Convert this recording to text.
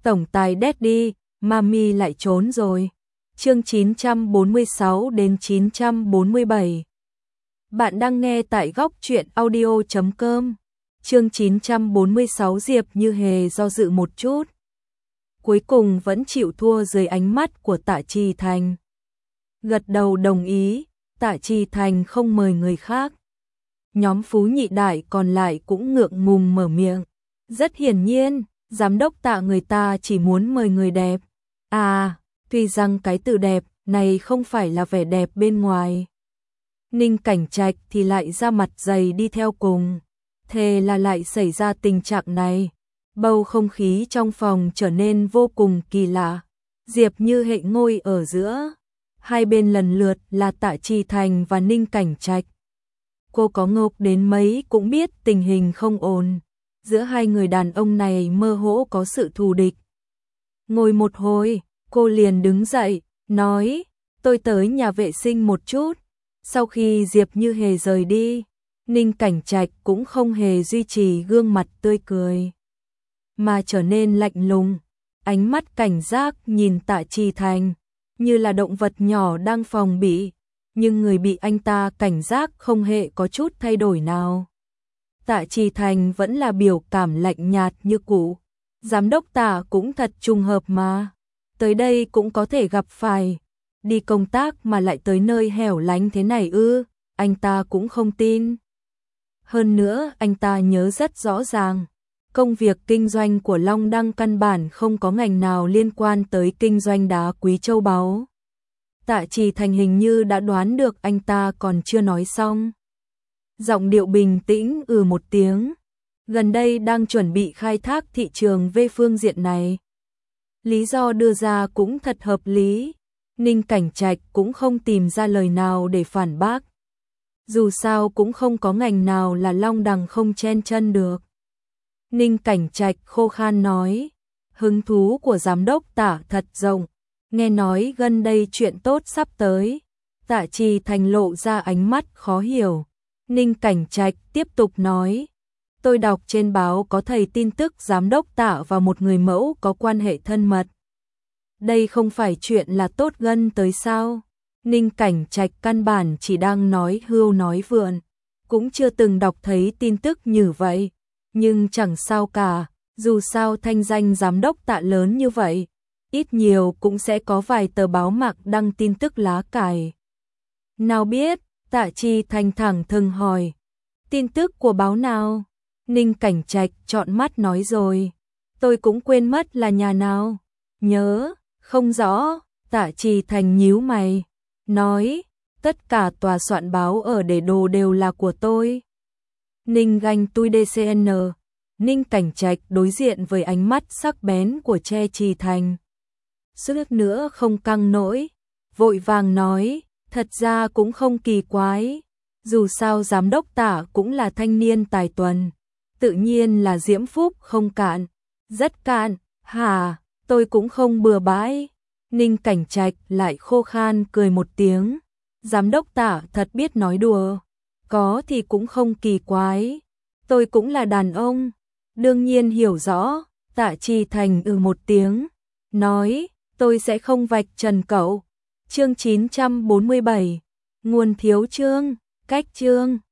tổng tài Daddy, Mami lại trốn rồi. Chương 946 đến 947. Bạn đang nghe tại góc truyện audio.com. Chương 946 Diệp Như Hề do dự một chút. Cuối cùng vẫn chịu thua dưới ánh mắt của Tạ Trì Thành. Gật đầu đồng ý, Tạ Trì Thành không mời người khác. Nhóm Phú Nhị Đại còn lại cũng ngượng ngùng mở miệng. Rất hiển nhiên, giám đốc Tạ người ta chỉ muốn mời người đẹp. À, tuy rằng cái từ đẹp này không phải là vẻ đẹp bên ngoài. Ninh Cảnh Trạch thì lại ra mặt dày đi theo cùng. Thế là lại xảy ra tình trạng này. Bầu không khí trong phòng trở nên vô cùng kỳ lạ. Diệp Như Hề ngồi ở giữa. Hai bên lần lượt là Tạ Trì Thành và Ninh Cảnh Trạch. Cô có ngốc đến mấy cũng biết tình hình không ổn. Giữa hai người đàn ông này mơ hồ có sự thù địch. Ngồi một hồi, cô liền đứng dậy, nói, tôi tới nhà vệ sinh một chút. Sau khi Diệp Như Hề rời đi, Ninh Cảnh Trạch cũng không hề duy trì gương mặt tươi cười, mà trở nên lạnh lùng, ánh mắt cảnh giác nhìn Tạ Trì Thành, như là động vật nhỏ đang phòng bị, nhưng người bị anh ta cảnh giác không hề có chút thay đổi nào. Tạ Trì Thành vẫn là biểu cảm lạnh nhạt như cũ. Giám đốc Tạ cũng thật trùng hợp mà. Tới đây cũng có thể gặp phải. Đi công tác mà lại tới nơi hẻo lánh thế này ư, anh ta cũng không tin. Hơn nữa anh ta nhớ rất rõ ràng. Công việc kinh doanh của Long Đăng căn bản không có ngành nào liên quan tới kinh doanh đá quý châu báu. Tạ Trì Thành hình như đã đoán được anh ta còn chưa nói xong. Giọng điệu bình tĩnh một tiếng. Gần đây đang chuẩn bị khai thác thị trường về phương diện này. Lý do đưa ra cũng thật hợp lý. Ninh Cảnh Trạch cũng không tìm ra lời nào để phản bác. Dù sao cũng không có ngành nào là Long Đằng không chen chân được. Ninh Cảnh Trạch khô khan nói. Hứng thú của giám đốc Tạ thật rộng. Nghe nói gần đây chuyện tốt sắp tới. Tạ Trì Thành lộ ra ánh mắt khó hiểu. Ninh Cảnh Trạch tiếp tục nói. Tôi đọc trên báo có thầy tin tức giám đốc Tạ và một người mẫu có quan hệ thân mật. Đây không phải chuyện là tốt gân tới sao? Ninh Cảnh Trạch căn bản chỉ đang nói hưu nói vượn. Cũng chưa từng đọc thấy tin tức như vậy. Nhưng chẳng sao cả, dù sao thanh danh giám đốc Tạ lớn như vậy. Ít nhiều cũng sẽ có vài tờ báo mạng đăng tin tức lá cải. Nào biết, Tạ Trì Thành thẳng thừng hỏi. Tin tức của báo nào? Ninh Cảnh Trạch trọn mắt nói rồi. Tôi cũng quên mất là nhà nào. Nhớ, không rõ. Tạ Trì Thành nhíu mày. Nói, tất cả tòa soạn báo ở để đồ đều là của tôi. Ninh ganh tui DCN. Ninh Cảnh Trạch đối diện với ánh mắt sắc bén của Che Trì Thành. Suýt nữa không căng nổi. Vội vàng nói, thật ra cũng không kỳ quái. Dù sao giám đốc Tạ cũng là thanh niên tài tuần. Tự nhiên là diễm phúc không cạn. Rất cạn, hả, tôi cũng không bừa bãi. Ninh Cảnh Trạch lại khô khan cười một tiếng. Giám đốc Tạ thật biết nói đùa. Có thì cũng không kỳ quái. Tôi cũng là đàn ông. Đương nhiên hiểu rõ. Tạ Trì Thành một tiếng. Nói, tôi sẽ không vạch trần cậu. Chương 947. Nguồn thiếu chương, cách chương.